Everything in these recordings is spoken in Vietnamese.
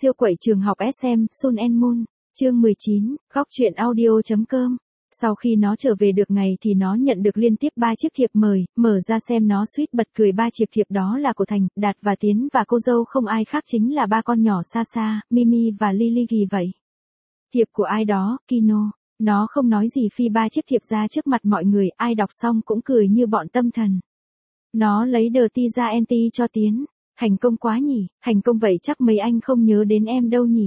Siêu quậy trường học SM, Sun and Moon, chương 19, góc truyện audio.com. Sau khi nó trở về được ngày thì nó nhận được liên tiếp 3 chiếc thiệp mời, mở ra xem nó suýt bật cười. 3 chiếc thiệp đó là của Thành, Đạt và Tiến, và cô dâu không ai khác chính là 3 con nhỏ Sasa, Mimi và Lily gì vậy. Thiệp của ai đó, Kino. Nó không nói gì phi 3 chiếc thiệp ra trước mặt mọi người, ai đọc xong cũng cười như bọn tâm thần. Nó lấy Dirty ra anti cho Tiến. Thành công quá nhỉ, thành công vậy chắc mấy anh không nhớ đến em đâu nhỉ.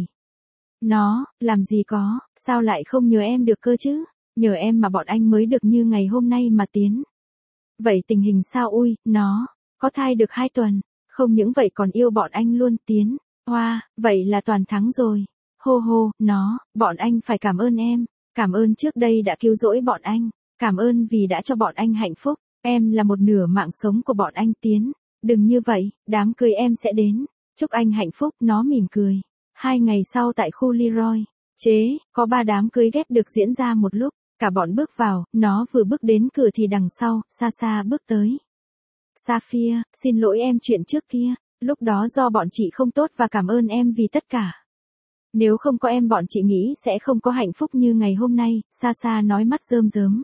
Nó, làm gì có, sao lại không nhớ em được cơ chứ, nhờ em mà bọn anh mới được như ngày hôm nay mà Tiến. Vậy tình hình sao ui, nó, có thai được 2 tuần, không những vậy còn yêu bọn anh luôn Tiến. Hoa, vậy là toàn thắng rồi. Hô hô, nó, bọn anh phải cảm ơn em, cảm ơn trước đây đã cứu rỗi bọn anh, cảm ơn vì đã cho bọn anh hạnh phúc, em là một nửa mạng sống của bọn anh Tiến. Đừng như vậy, đám cưới em sẽ đến. Chúc anh hạnh phúc, nó mỉm cười. 2 ngày sau tại khu Leroy, có 3 đám cưới ghép được diễn ra một lúc. Cả bọn bước vào, nó vừa bước đến cửa thì đằng sau, Sasa bước tới. Sapphire, xin lỗi em chuyện trước kia. Lúc đó do bọn chị không tốt và cảm ơn em vì tất cả. Nếu không có em bọn chị nghĩ sẽ không có hạnh phúc như ngày hôm nay, Sasa nói mắt rơm rớm.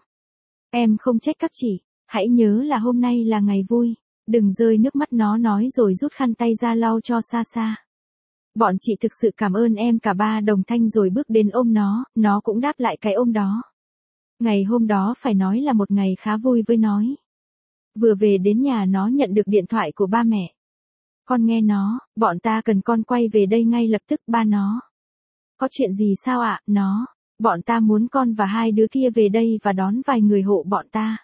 Em không trách các chị, hãy nhớ là hôm nay là ngày vui. Đừng rơi nước mắt nó nói rồi rút khăn tay ra lau cho Sasa. Bọn chị thực sự cảm ơn em. Cả 3 đồng thanh rồi bước đến ôm nó cũng đáp lại cái ôm đó. Ngày hôm đó phải nói là một ngày khá vui với nó. Vừa về đến nhà nó nhận được điện thoại của ba mẹ. Con nghe nó, bọn ta cần con quay về đây ngay lập tức. Ba nó. Có chuyện gì sao ạ, nó? Bọn ta muốn con và 2 đứa kia về đây và đón vài người hộ bọn ta.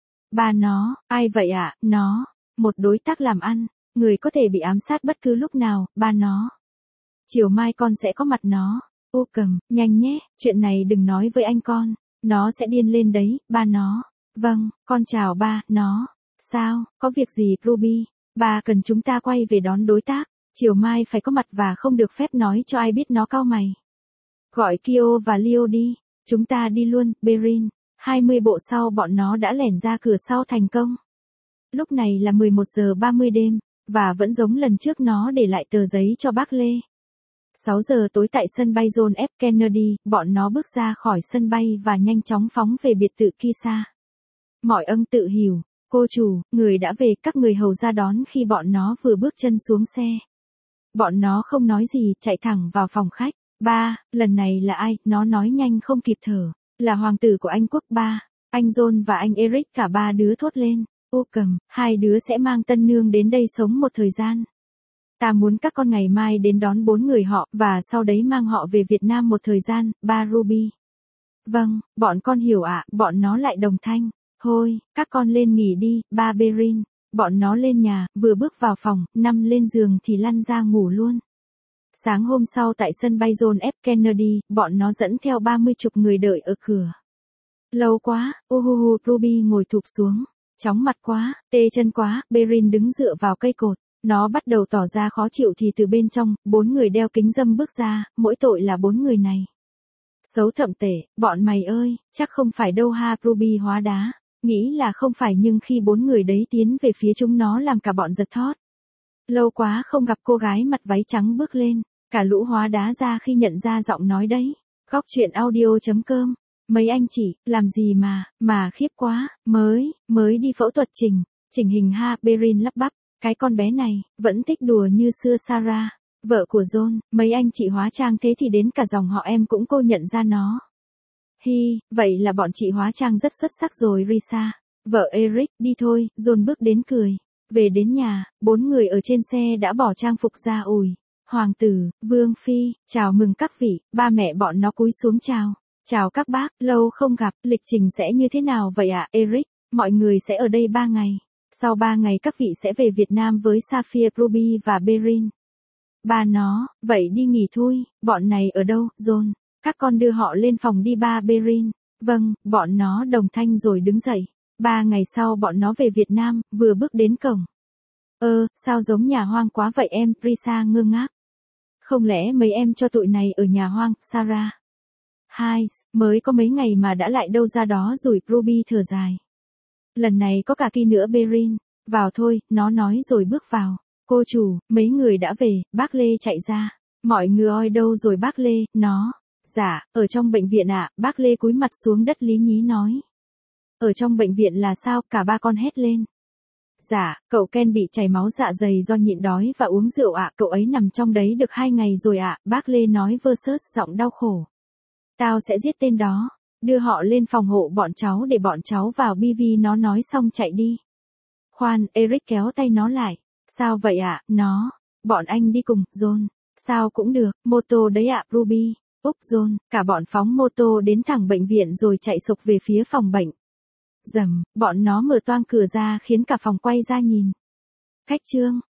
Ba nó, ai vậy ạ, nó? Một đối tác làm ăn, người có thể bị ám sát bất cứ lúc nào, ba nó. Chiều mai con sẽ có mặt nó. Ô cầm, nhanh nhé, chuyện này đừng nói với anh con, nó sẽ điên lên đấy, ba nó. Vâng, con chào ba, nó. Sao, có việc gì, Ruby? Ba cần chúng ta quay về đón đối tác, chiều mai phải có mặt và không được phép nói cho ai biết. Nó cau mày. Gọi Kyo và Leo đi, chúng ta đi luôn, Berin. 20 bộ sau bọn nó đã lẻn ra cửa sau thành công. Lúc này là 11 giờ 30 đêm, và vẫn giống lần trước nó để lại tờ giấy cho bác Lê. 6 giờ tối tại sân bay John F. Kennedy, bọn nó bước ra khỏi sân bay và nhanh chóng phóng về biệt thự Kisa. Mọi ân tự hiểu, cô chủ, người đã về, các người hầu ra đón khi bọn nó vừa bước chân xuống xe. Bọn nó không nói gì, chạy thẳng vào phòng khách. Ba, lần này là ai? Nó nói nhanh không kịp thở. Là hoàng tử của Anh quốc. Ba, anh John và anh Eric. Cả 3 đứa thốt lên. Ô cầm, 2 đứa sẽ mang tân nương đến đây sống một thời gian. Ta muốn các con ngày mai đến đón 4 người họ, và sau đấy mang họ về Việt Nam một thời gian, ba Ruby. Vâng, bọn con hiểu ạ, bọn nó lại đồng thanh. Thôi, các con lên nghỉ đi, ba Berin. Bọn nó lên nhà, vừa bước vào phòng, nằm lên giường thì lăn ra ngủ luôn. Sáng hôm sau tại sân bay John F. Kennedy, bọn nó dẫn theo 30 người đợi ở cửa. Lâu quá, Ruby ngồi thụp xuống. Chóng mặt quá, tê chân quá, Berin đứng dựa vào cây cột. Nó bắt đầu tỏ ra khó chịu thì từ bên trong, 4 người đeo kính râm bước ra, mỗi tội là 4 người này. Xấu thậm tệ, bọn mày ơi, chắc không phải đâu ha. Ruby hóa đá. Nghĩ là không phải nhưng khi 4 người đấy tiến về phía chúng nó làm cả bọn giật thót. Lâu quá không gặp cô gái mặt váy trắng bước lên, cả lũ hóa đá ra khi nhận ra giọng nói đấy. Góc truyện audio.com. Mấy anh chị, làm gì mà khiếp quá, mới đi phẫu thuật chỉnh hình ha. Berin lắp bắp, cái con bé này, vẫn thích đùa như xưa. Sarah, vợ của John, mấy anh chị hóa trang thế thì đến cả dòng họ em cũng cô nhận ra nó. Hi, vậy là bọn chị hóa trang rất xuất sắc rồi. Risa, vợ Eric, đi thôi. John bước đến cười. Về đến nhà, 4 người ở trên xe đã bỏ trang phục ra. Ủi, hoàng tử, vương phi, chào mừng các vị. Ba mẹ bọn nó cúi xuống chào. Chào các bác, lâu không gặp, lịch trình sẽ như thế nào vậy ạ? Eric, mọi người sẽ ở đây 3 ngày. Sau 3 ngày các vị sẽ về Việt Nam với Sapphire, Ruby và Berin. Ba nó, vậy đi nghỉ thôi. Bọn này ở đâu, John? Các con đưa họ lên phòng đi ba Berin. Vâng, bọn nó đồng thanh rồi đứng dậy. 3 ngày sau bọn nó về Việt Nam, vừa bước đến cổng. Sao giống nhà hoang quá vậy em? Risa ngơ ngác. Không lẽ mấy em cho tụi này ở nhà hoang, Sarah? Hai, mới có mấy ngày mà đã lại đâu ra đó rồi. Ruby thở dài. Lần này có cả Ki nữa. Berin, vào thôi, nó nói rồi bước vào. Cô chủ, mấy người đã về. Bác Lê chạy ra. Mọi người oi đâu rồi bác Lê, nó. Dạ, ở trong bệnh viện ạ, bác Lê cúi mặt xuống đất lý nhí nói. Ở trong bệnh viện là sao, cả ba con hét lên. Dạ, cậu Ken bị chảy máu dạ dày do nhịn đói và uống rượu ạ, cậu ấy nằm trong đấy được 2 ngày rồi ạ, bác Lê nói versus giọng đau khổ. Tao sẽ giết tên đó, đưa họ lên phòng hộ bọn cháu để bọn cháu vào BV, nó nói xong chạy đi. Khoan, Eric kéo tay nó lại. Sao vậy ạ, nó. Bọn anh đi cùng, John. Sao cũng được, mô tô đấy ạ, Ruby. Úc John, cả bọn phóng mô tô đến thẳng bệnh viện rồi chạy sục về phía phòng bệnh. Dầm, bọn nó mở toang cửa ra khiến cả phòng quay ra nhìn. Khách Trương,